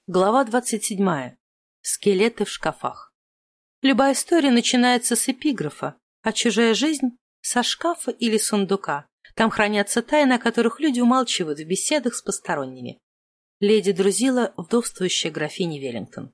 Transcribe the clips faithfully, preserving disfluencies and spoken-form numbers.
Глава двадцать седьмая. Скелеты в шкафах. Любая история начинается с эпиграфа, а чужая жизнь — со шкафа или сундука. Там хранятся тайны, о которых люди умалчивают в беседах с посторонними. Леди Друзила, вдовствующая графиня Веллингтон.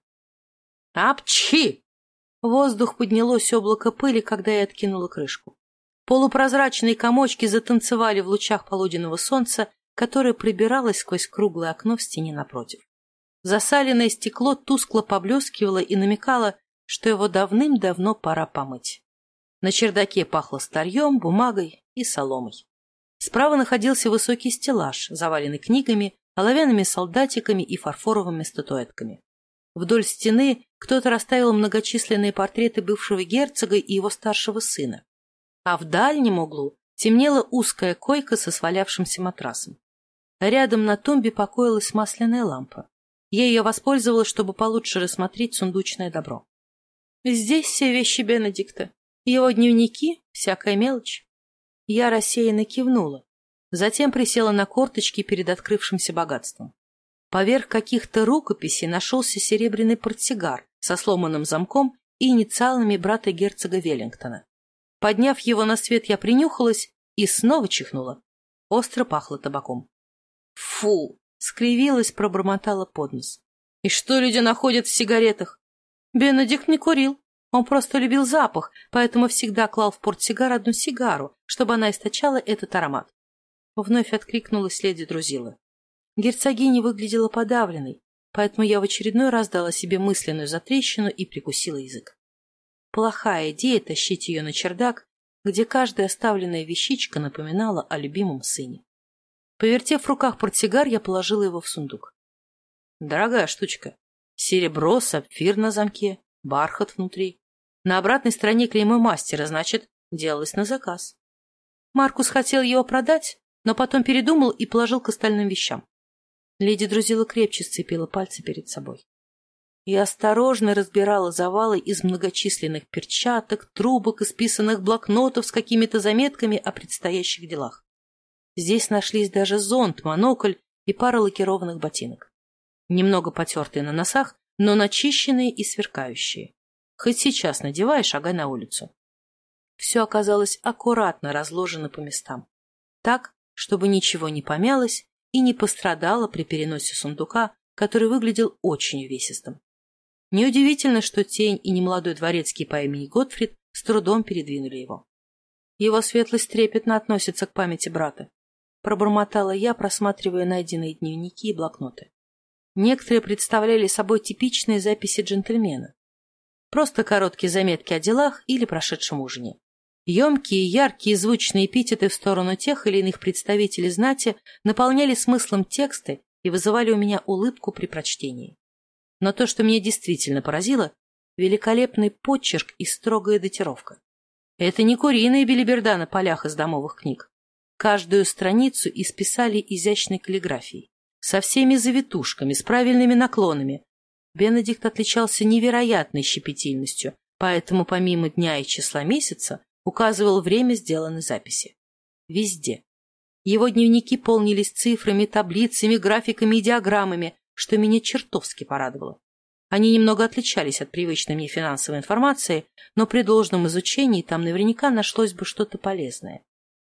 «Апчхи!» В воздух поднялось облако пыли, когда я откинула крышку. Полупрозрачные комочки затанцевали в лучах полуденного солнца, которое пробиралось сквозь круглое окно в стене напротив. Засаленное стекло тускло поблескивало и намекало, что его давным-давно пора помыть. На чердаке пахло старьем, бумагой и соломой. Справа находился высокий стеллаж, заваленный книгами, оловянными солдатиками и фарфоровыми статуэтками. Вдоль стены кто-то расставил многочисленные портреты бывшего герцога и его старшего сына. А в дальнем углу темнела узкая койка со свалявшимся матрасом. Рядом на тумбе покоилась масляная лампа. Я ее воспользовалась, чтобы получше рассмотреть сундучное добро. Здесь все вещи Бенедикта. Его дневники, всякая мелочь. Я рассеянно кивнула. Затем присела на корточки перед открывшимся богатством. Поверх каких-то рукописей нашелся серебряный портсигар со сломанным замком и инициалами брата герцога Веллингтона. Подняв его на свет, я принюхалась и снова чихнула. Остро пахло табаком. Фу! Скривилась, пробормотала под нос. И что люди находят в сигаретах? Бенедикт не курил. Он просто любил запах, поэтому всегда клал в портсигар одну сигару, чтобы она источала этот аромат. Вновь откликнулась леди Друзила. Герцогиня выглядела подавленной, поэтому я в очередной раз дала себе мысленную затрещину и прикусила язык. Плохая идея тащить ее на чердак, где каждая оставленная вещичка напоминала о любимом сыне. Повертев в руках портсигар, я положила его в сундук. Дорогая штучка. Серебро, сапфир на замке, бархат внутри. На обратной стороне клеймо мастера, значит, делалось на заказ. Маркус хотел его продать, но потом передумал и положил к остальным вещам. Леди Друзила крепче сцепила пальцы перед собой. Я осторожно разбирала завалы из многочисленных перчаток, трубок, исписанных блокнотов с какими-то заметками о предстоящих делах. Здесь нашлись даже зонт, монокль и пара лакированных ботинок. Немного потертые на носах, но начищенные и сверкающие. Хоть сейчас надевай, шагай на улицу. Все оказалось аккуратно разложено по местам. Так, чтобы ничего не помялось и не пострадало при переносе сундука, который выглядел очень увесистым. Неудивительно, что тень и немолодой дворецкий по имени Готфрид с трудом передвинули его. Его светлость трепетно относится к памяти брата. Пробормотала я, просматривая найденные дневники и блокноты. Некоторые представляли собой типичные записи джентльмена. Просто короткие заметки о делах или прошедшем ужине. Емкие, яркие, звучные эпитеты в сторону тех или иных представителей знати наполняли смыслом тексты и вызывали у меня улыбку при прочтении. Но то, что меня действительно поразило, великолепный почерк и строгая датировка. Это не куриная белиберда на полях из домовых книг. Каждую страницу исписали изящной каллиграфией, со всеми завитушками, с правильными наклонами. Бенедикт отличался невероятной щепетильностью, поэтому помимо дня и числа месяца указывал время сделанной записи. Везде. Его дневники полнились цифрами, таблицами, графиками и диаграммами, что меня чертовски порадовало. Они немного отличались от привычной мне финансовой информации, но при должном изучении там наверняка нашлось бы что-то полезное.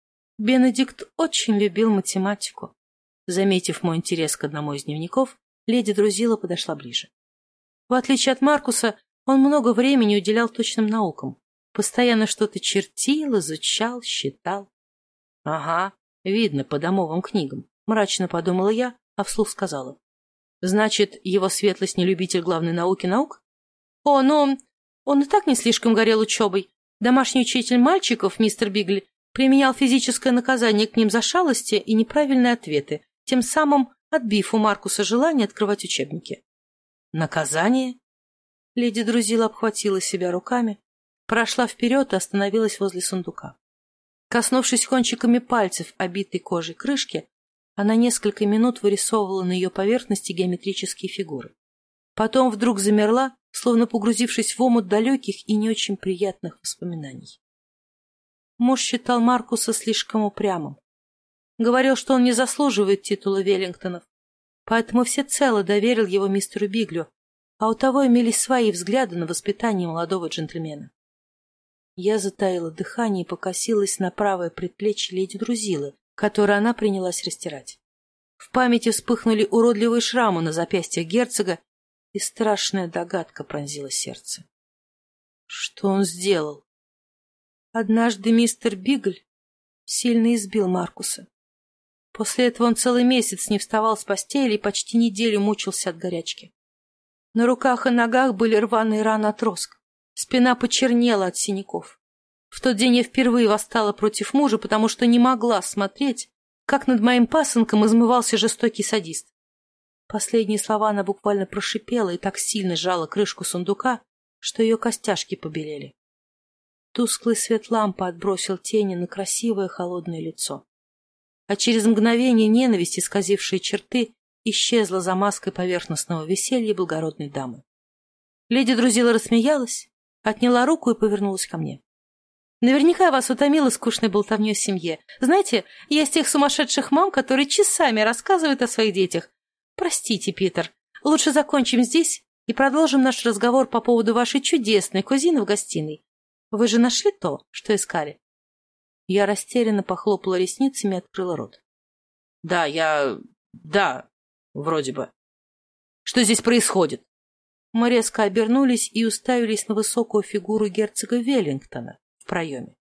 Бенедикт очень любил математику. Заметив мой интерес к одному из дневников, леди Друзила подошла ближе. В отличие от Маркуса, он много времени уделял точным наукам. Постоянно что-то чертил, изучал, считал. — Ага, видно по домовым книгам, — мрачно подумала я, а вслух сказала. — Значит, его светлость не любитель главной науки наук? — О, но он и так не слишком горел учебой. Домашний учитель мальчиков, мистер Бигли, применял физическое наказание к ним за шалости и неправильные ответы, тем самым отбив у Маркуса желание открывать учебники. Наказание? Леди Друзила обхватила себя руками, прошла вперед и остановилась возле сундука. Коснувшись кончиками пальцев обитой кожей крышки, она несколько минут вырисовывала на ее поверхности геометрические фигуры. Потом вдруг замерла, словно погрузившись в омут далеких и не очень приятных воспоминаний. Муж считал Маркуса слишком упрямым. Говорил, что он не заслуживает титула Веллингтонов. поэтому всецело доверил его мистеру Биглю, а у того имелись свои взгляды на воспитание молодого джентльмена. Я затаила дыхание и покосилась на правое предплечье леди Друзилы, которое она принялась растирать. В памяти вспыхнули уродливые шрамы на запястьях герцога, и страшная догадка пронзила сердце. Что он сделал? Однажды мистер Бигль сильно избил Маркуса. После этого он целый месяц не вставал с постели и почти неделю мучился от горячки. На руках и ногах были рваные раны от роск. Спина почернела от синяков. В тот день я впервые восстала против мужа, потому что не могла смотреть, как над моим пасынком измывался жестокий садист. Последние слова она буквально прошипела и так сильно сжала крышку сундука, что ее костяшки побелели. Тусклый свет лампы отбросил тени на красивое холодное лицо. А через мгновение ненависть, исказившая черты, исчезла за маской поверхностного веселья благородной дамы. Леди Друзила рассмеялась, отняла руку и повернулась ко мне. Наверняка вас утомила скучной болтовней о семье. Знаете, я из тех сумасшедших мам, которые часами рассказывают о своих детях. Простите, Питер, лучше закончим здесь и продолжим наш разговор по поводу вашей чудесной кузины в гостиной. Вы же нашли то, что искали? Я растерянно похлопала ресницами и открыла рот. Да, я... да, вроде бы. Что здесь происходит? Мы резко обернулись и уставились на высокую фигуру герцога Веллингтона в проеме.